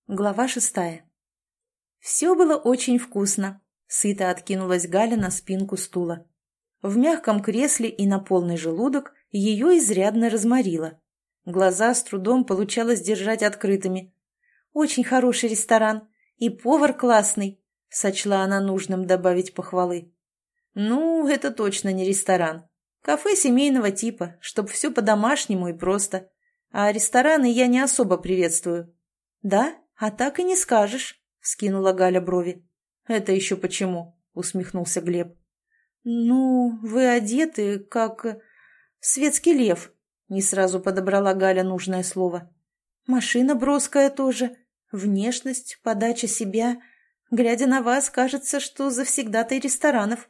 Глава 6. Все было очень вкусно. Сыто откинулась Галя на спинку стула. В мягком кресле и на полный желудок ее изрядно разморило. Глаза с трудом получалось держать открытыми. «Очень хороший ресторан. И повар классный», — сочла она нужным добавить похвалы. «Ну, это точно не ресторан. Кафе семейного типа, чтоб все по-домашнему и просто. А рестораны я не особо приветствую». «Да? А так и не скажешь», — вскинула Галя брови. «Это еще почему?» — усмехнулся Глеб. «Ну, вы одеты, как светский лев», — не сразу подобрала Галя нужное слово. «Машина броская тоже, внешность, подача себя. Глядя на вас, кажется, что завсегдатай ресторанов».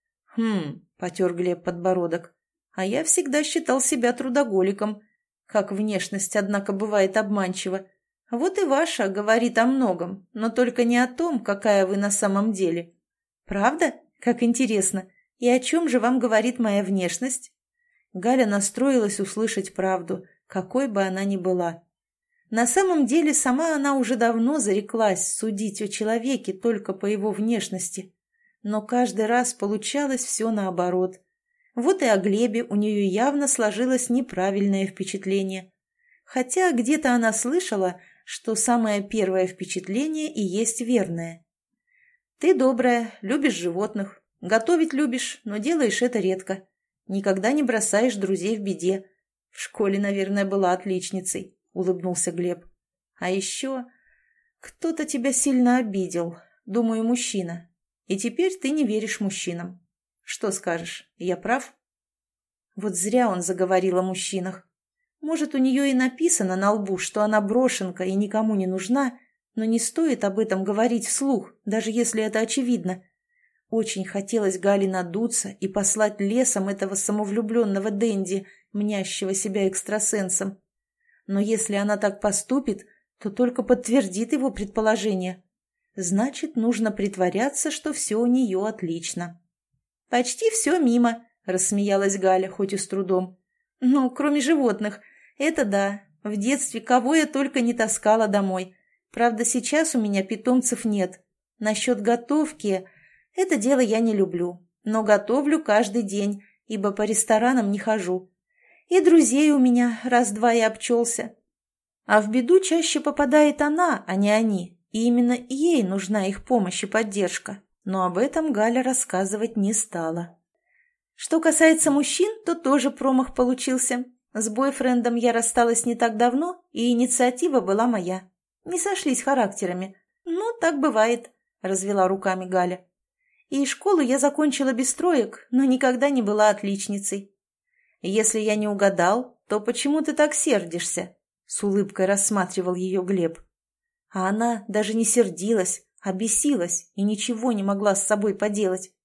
Потер Глеб подбородок. «А я всегда считал себя трудоголиком. Как внешность, однако, бывает обманчива. Вот и ваша говорит о многом, но только не о том, какая вы на самом деле. Правда? Как интересно. И о чем же вам говорит моя внешность?» Галя настроилась услышать правду, какой бы она ни была. На самом деле сама она уже давно зареклась судить о человеке только по его внешности. Но каждый раз получалось все наоборот. Вот и о Глебе у нее явно сложилось неправильное впечатление. Хотя где-то она слышала, что самое первое впечатление и есть верное. «Ты добрая, любишь животных, готовить любишь, но делаешь это редко. Никогда не бросаешь друзей в беде. В школе, наверное, была отличницей», — улыбнулся Глеб. «А еще кто-то тебя сильно обидел, думаю, мужчина. И теперь ты не веришь мужчинам. Что скажешь, я прав?» Вот зря он заговорил о мужчинах. Может, у нее и написано на лбу, что она брошенка и никому не нужна, но не стоит об этом говорить вслух, даже если это очевидно. Очень хотелось Гале надуться и послать лесом этого самовлюбленного денди, мнящего себя экстрасенсом. Но если она так поступит, то только подтвердит его предположение. Значит, нужно притворяться, что все у нее отлично. «Почти все мимо», — рассмеялась Галя, хоть и с трудом. «Ну, кроме животных. Это да. В детстве кого я только не таскала домой. Правда, сейчас у меня питомцев нет. Насчет готовки — это дело я не люблю. Но готовлю каждый день, ибо по ресторанам не хожу. И друзей у меня раз-два и обчелся. А в беду чаще попадает она, а не они. И именно ей нужна их помощь и поддержка. Но об этом Галя рассказывать не стала. Что касается мужчин, то тоже промах получился. С бойфрендом я рассталась не так давно, и инициатива была моя. Не сошлись характерами. Ну, так бывает, развела руками Галя. И школу я закончила без троек, но никогда не была отличницей. Если я не угадал, то почему ты так сердишься? С улыбкой рассматривал ее Глеб. А она даже не сердилась, а бесилась и ничего не могла с собой поделать.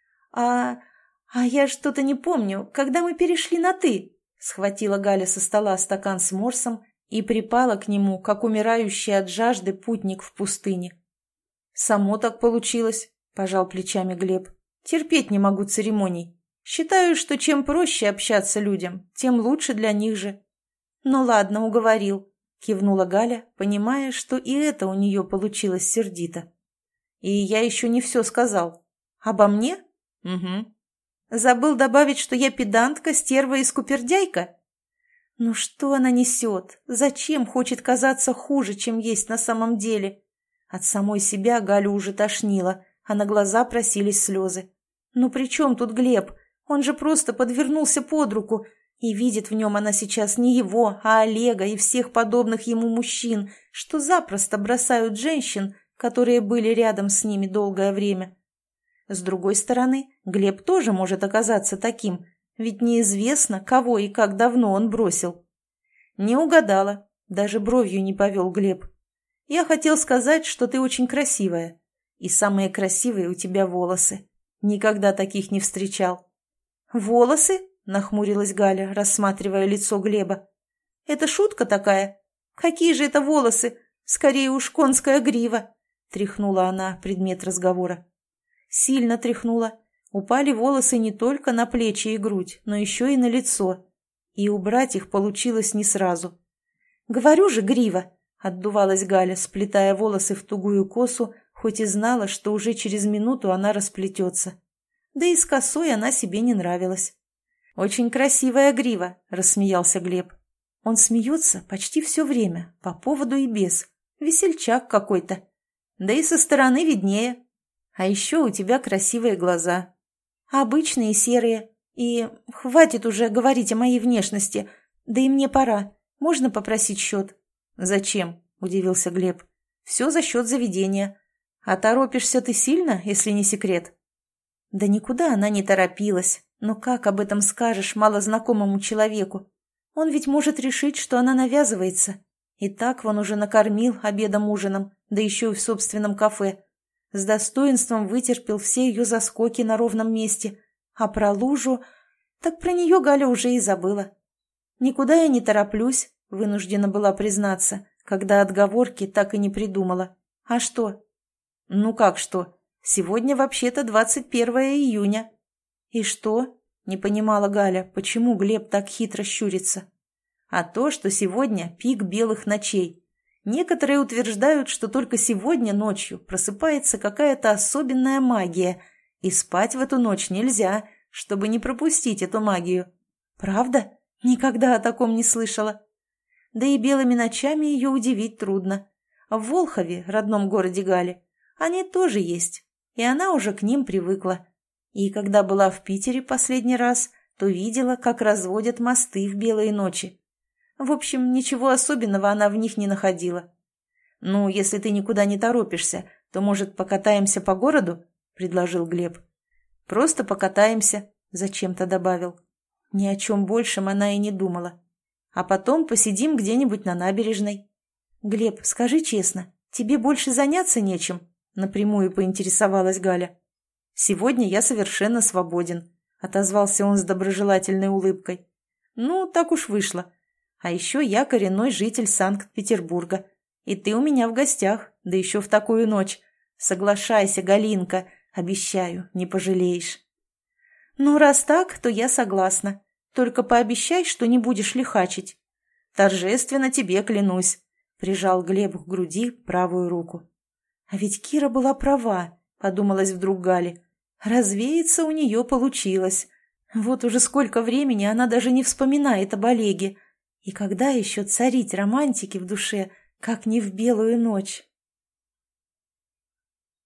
А я что-то не помню, когда мы перешли на «ты», — схватила Галя со стола стакан с морсом и припала к нему, как умирающий от жажды путник в пустыне. «Само так получилось», — пожал плечами Глеб. «Терпеть не могу церемоний. Считаю, что чем проще общаться людям, тем лучше для них же». «Ну ладно, уговорил», — кивнула Галя, понимая, что и это у нее получилось сердито. «И я еще не все сказал. Обо мне?» «Угу». «Забыл добавить, что я педантка, стерва и скупердяйка?» «Ну что она несет? Зачем хочет казаться хуже, чем есть на самом деле?» От самой себя Галю уже тошнило, а на глаза просились слезы. «Ну при чем тут Глеб? Он же просто подвернулся под руку, и видит в нем она сейчас не его, а Олега и всех подобных ему мужчин, что запросто бросают женщин, которые были рядом с ними долгое время. С другой стороны, Глеб тоже может оказаться таким, ведь неизвестно, кого и как давно он бросил». «Не угадала», даже бровью не повел Глеб. «Я хотел сказать, что ты очень красивая, и самые красивые у тебя волосы. Никогда таких не встречал». «Волосы?» — нахмурилась Галя, рассматривая лицо Глеба. «Это шутка такая? Какие же это волосы? Скорее уж конская грива!» — тряхнула она предмет разговора. Сильно тряхнула. Упали волосы не только на плечи и грудь, но еще и на лицо. И убрать их получилось не сразу. «Говорю же, грива!» — отдувалась Галя, сплетая волосы в тугую косу, хоть и знала, что уже через минуту она расплетется. Да и с косой она себе не нравилась. «Очень красивая грива», — рассмеялся Глеб. Он смеется почти все время, по поводу и без. Весельчак какой-то. Да и со стороны виднее. А еще у тебя красивые глаза. Обычные серые. И хватит уже говорить о моей внешности. Да и мне пора. Можно попросить счет? Зачем? Удивился Глеб. Все за счет заведения. А торопишься ты сильно, если не секрет? Да никуда она не торопилась. Но как об этом скажешь малознакомому человеку? Он ведь может решить, что она навязывается. И так он уже накормил обедом-ужином, да еще и в собственном кафе. С достоинством вытерпел все ее заскоки на ровном месте. А про лужу... Так про нее Галя уже и забыла. «Никуда я не тороплюсь», — вынуждена была признаться, когда отговорки так и не придумала. «А что?» «Ну как что? Сегодня вообще-то 21 июня». «И что?» — не понимала Галя, почему Глеб так хитро щурится. «А то, что сегодня пик белых ночей. Некоторые утверждают, что только сегодня ночью просыпается какая-то особенная магия, и спать в эту ночь нельзя, чтобы не пропустить эту магию. Правда? Никогда о таком не слышала. Да и белыми ночами ее удивить трудно. В Волхове, родном городе Гали, они тоже есть, и она уже к ним привыкла. И когда была в Питере последний раз, то видела, как разводят мосты в белые ночи. В общем, ничего особенного она в них не находила. «Ну, если ты никуда не торопишься, то, может, покатаемся по городу?» – предложил Глеб. «Просто покатаемся», – зачем-то добавил. Ни о чем большем она и не думала. «А потом посидим где-нибудь на набережной». «Глеб, скажи честно, тебе больше заняться нечем?» – напрямую поинтересовалась Галя. «Сегодня я совершенно свободен», – отозвался он с доброжелательной улыбкой. «Ну, так уж вышло. А еще я коренной житель Санкт-Петербурга. И ты у меня в гостях, да еще в такую ночь. Соглашайся, Галинка, обещаю, не пожалеешь». «Ну, раз так, то я согласна. Только пообещай, что не будешь лихачить». «Торжественно тебе клянусь», — прижал Глеб к груди правую руку. «А ведь Кира была права», — подумалась вдруг Гале. «Развеяться у нее получилось. Вот уже сколько времени она даже не вспоминает об Олеге. И когда еще царить романтики в душе, как не в белую ночь?»